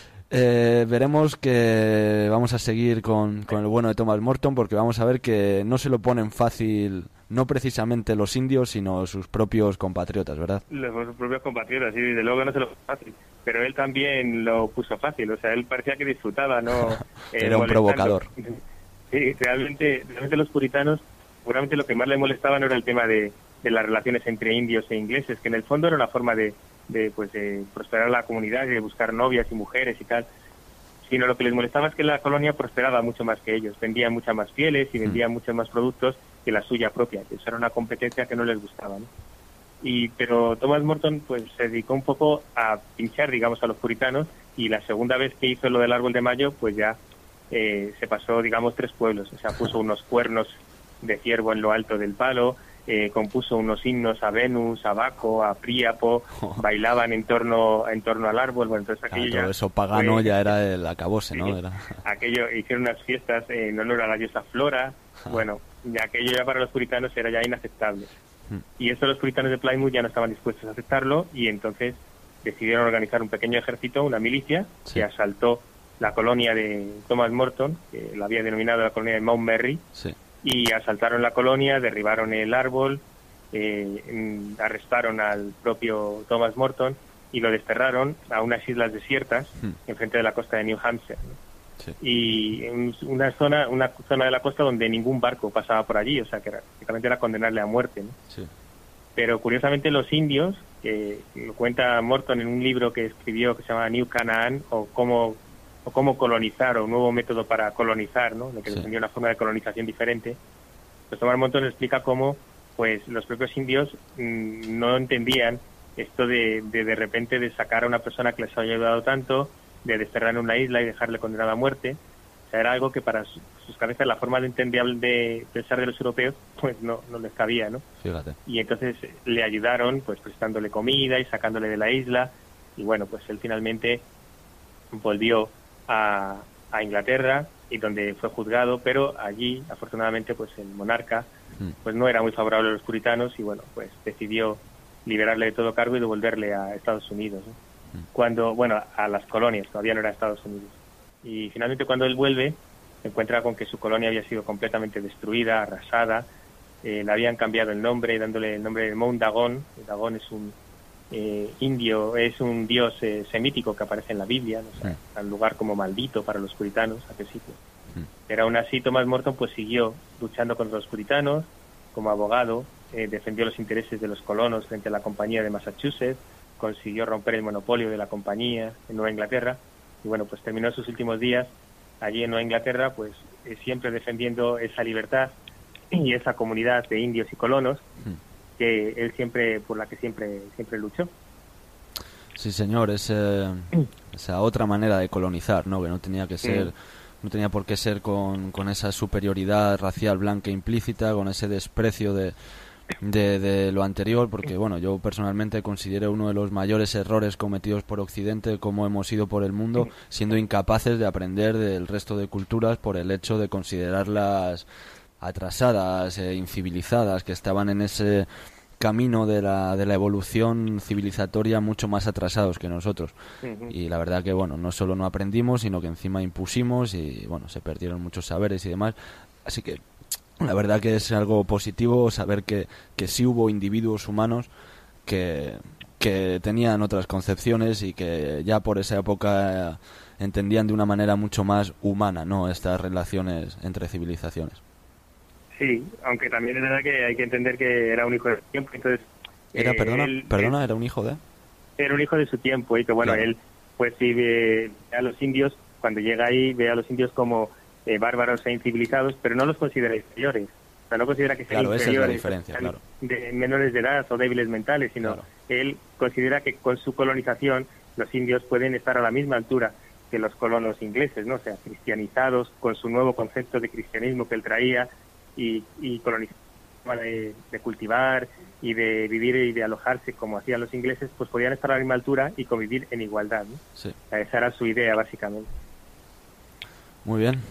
veremos que vamos a seguir con el bueno de Thomas Morton, porque vamos a ver que no se lo ponen fácil, no precisamente los indios, sino sus propios compatriotas, ¿verdad? Los propios compatriotas, sí, desde luego que no se lo puso fácil, pero él también lo puso fácil, o sea, él parecía que disfrutaba, ¿no? Era un provocador. Sí, realmente los puritanos, seguramente lo que más le molestaba no era el tema de las relaciones entre indios e ingleses, que en el fondo era una forma de prosperar la comunidad y de buscar novias y mujeres y tal, sino lo que les molestaba es que la colonia prosperaba mucho más que ellos, vendían muchas más pieles y vendían muchos más productos que la suya propia, que eso era una competencia que no les gustaba, ¿no? Pero Thomas Morton pues se dedicó un poco a pinchar, digamos, a los puritanos, y la segunda vez que hizo lo del Árbol de Mayo, pues ya se pasó, digamos, 3 pueblos, o sea, puso unos cuernos de ciervo en lo alto del palo, compuso unos himnos a Venus, a Baco, a Príapo, bailaban en torno al árbol. Bueno, entonces aquello todo eso pagano ya era el acabose, ¿no? Era... Aquello, hicieron unas fiestas en honor a la diosa Flora. Bueno, ya aquello ya para los puritanos era ya inaceptable. Y eso los puritanos de Plymouth ya no estaban dispuestos a aceptarlo, y entonces decidieron organizar un pequeño ejército, una milicia, que asaltó la colonia de Thomas Morton, que la había denominado la colonia de Mount Merry. Sí. Y asaltaron la colonia, derribaron el árbol, arrestaron al propio Thomas Morton y lo desterraron a unas islas desiertas enfrente de la costa de New Hampshire, ¿no? Sí. Y en una zona de la costa donde ningún barco pasaba por allí, o sea que prácticamente era condenarle a muerte, ¿no? Sí. Pero curiosamente los indios, que lo cuenta Morton en un libro que escribió que se llama New Canaan, o cómo colonizar, o un nuevo método para colonizar, ¿no? De que defendía una forma de colonización diferente. Pues Thomas Morton explica cómo pues los propios indios no entendían esto de repente de sacar a una persona que les había ayudado tanto, de desterrar en una isla y dejarle condenado a muerte. O sea, era algo que para sus cabezas, la forma de entender de pensar de los europeos, pues no les cabía, ¿no? Fíjate. Y entonces le ayudaron pues prestándole comida y sacándole de la isla, y bueno, pues él finalmente volvió a Inglaterra, y donde fue juzgado, pero allí afortunadamente pues el monarca pues no era muy favorable a los puritanos, y bueno, pues decidió liberarle de todo cargo y devolverle a Estados Unidos, ¿no? A las colonias, todavía no era Estados Unidos. Y finalmente cuando él vuelve se encuentra con que su colonia había sido completamente destruida, arrasada. Le habían cambiado el nombre, dándole el nombre de Mount Dagon. Dagon es indio es un dios semítico que aparece en la Biblia, ¿no? O sea, un lugar como maldito para los puritanos, aquel sitio. Pero aún así Thomas Morton pues siguió luchando contra los puritanos como abogado, defendió los intereses de los colonos frente a la compañía de Massachusetts, consiguió romper el monopolio de la compañía en Nueva Inglaterra y bueno, pues terminó sus últimos días allí en Nueva Inglaterra, pues siempre defendiendo esa libertad y esa comunidad de indios y colonos que él por la que siempre luchó. Sí, señor, esa otra manera de colonizar, ¿no? Que no tenía que ser, no tenía por qué ser con esa superioridad racial blanca implícita, con ese desprecio de lo anterior, porque bueno, yo personalmente considero uno de los mayores errores cometidos por Occidente, como hemos ido por el mundo, siendo incapaces de aprender del resto de culturas por el hecho de considerarlas atrasadas, incivilizadas, que estaban en ese camino de la evolución civilizatoria mucho más atrasados que nosotros. Y la verdad que bueno, no solo no aprendimos, sino que encima impusimos y bueno, se perdieron muchos saberes y demás. Así que la verdad que es algo positivo saber que sí hubo individuos humanos que tenían otras concepciones y que ya por esa época entendían de una manera mucho más humana, ¿no?, estas relaciones entre civilizaciones. Sí, aunque también es verdad que hay que entender que era un hijo de su tiempo, entonces... ¿Era, era un hijo de...? Era un hijo de su tiempo y que bueno, claro, él pues sí ve a los indios, cuando llega ahí ve a los indios como bárbaros e incivilizados, pero no los considera inferiores. O sea, no considera que sean inferiores, esa es la diferencia, claro, de menores de edad o débiles mentales, sino claro, él considera que con su colonización los indios pueden estar a la misma altura que los colonos ingleses, ¿no? O sea, cristianizados, con su nuevo concepto de cristianismo que él traía y colonizar, de cultivar y de vivir y de alojarse como hacían los ingleses, pues podían estar a la misma altura y convivir en igualdad, ¿no? Sí. O sea, esa era su idea, básicamente. Muy bien.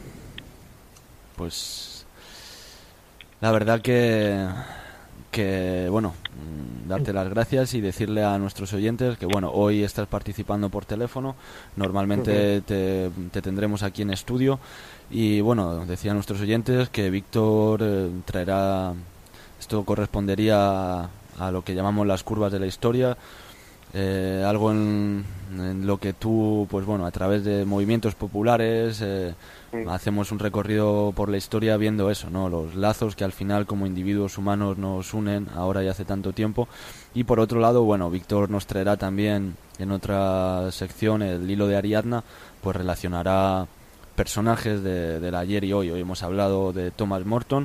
Pues la verdad que bueno, darte las gracias y decirle a nuestros oyentes que bueno, hoy estás participando por teléfono, normalmente te tendremos aquí en estudio y bueno, decía a nuestros oyentes que Víctor traerá, esto correspondería a lo que llamamos las curvas de la historia, algo en lo que tú, pues bueno, a través de movimientos populares hacemos un recorrido por la historia viendo eso, ¿no?, los lazos que al final como individuos humanos nos unen ahora y hace tanto tiempo. Y por otro lado, bueno, Víctor nos traerá también en otra sección el hilo de Ariadna, pues relacionará personajes del ayer y hoy. Hoy hemos hablado de Thomas Morton.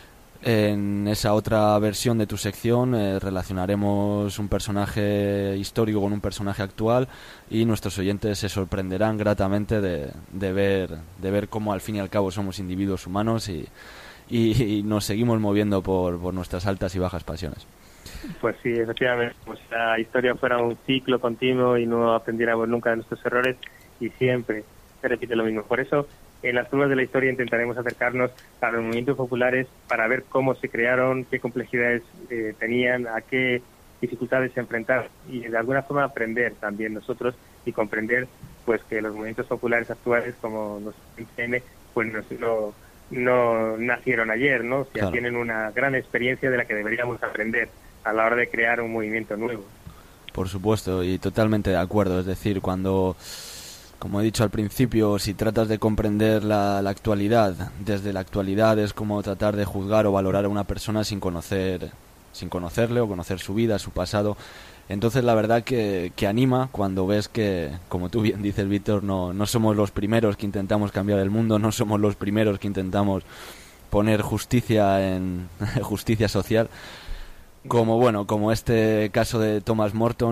En esa otra versión de tu sección relacionaremos un personaje histórico con un personaje actual y nuestros oyentes se sorprenderán gratamente de ver cómo al fin y al cabo somos individuos humanos y nos seguimos moviendo por nuestras altas y bajas pasiones. Pues sí, efectivamente, pues si la historia fuera un ciclo continuo y no aprendiéramos nunca de nuestros errores y siempre se repite lo mismo. Por eso en las curvas de la historia intentaremos acercarnos a los movimientos populares para ver cómo se crearon, qué complejidades tenían, a qué dificultades se enfrentaron y de alguna forma aprender también nosotros y comprender pues que los movimientos populares actuales como los MCM pues no nacieron ayer, ¿no? O sea, claro, tienen una gran experiencia de la que deberíamos aprender a la hora de crear un movimiento nuevo. Por supuesto, y totalmente de acuerdo. Es decir, cuando, como he dicho al principio, si tratas de comprender la actualidad, desde la actualidad es como tratar de juzgar o valorar a una persona sin conocerle o conocer su vida, su pasado. Entonces la verdad que anima cuando ves que, como tú bien dices, Víctor, no somos los primeros que intentamos cambiar el mundo, no somos los primeros que intentamos poner justicia justicia social. Como este caso de Thomas Morton,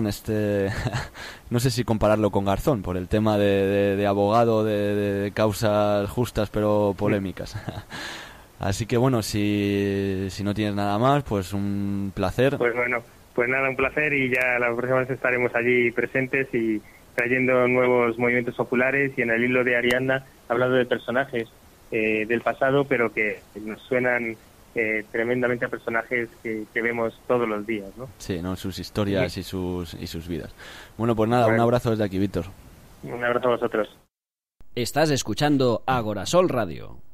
no sé si compararlo con Garzón, por el tema de abogado de causas justas pero polémicas. Así que bueno, si no tienes nada más, pues un placer. Pues bueno, pues nada, un placer y ya la próxima vez estaremos allí presentes y trayendo nuevos movimientos populares y en el hilo de Ariadna hablando de personajes del pasado, pero que nos suenan tremendamente a personajes que vemos todos los días, ¿no? Sí, ¿no? Sus historias y sus vidas. Bueno, pues nada, un abrazo desde aquí, Víctor. Un abrazo a vosotros. Estás escuchando Agorasol Radio.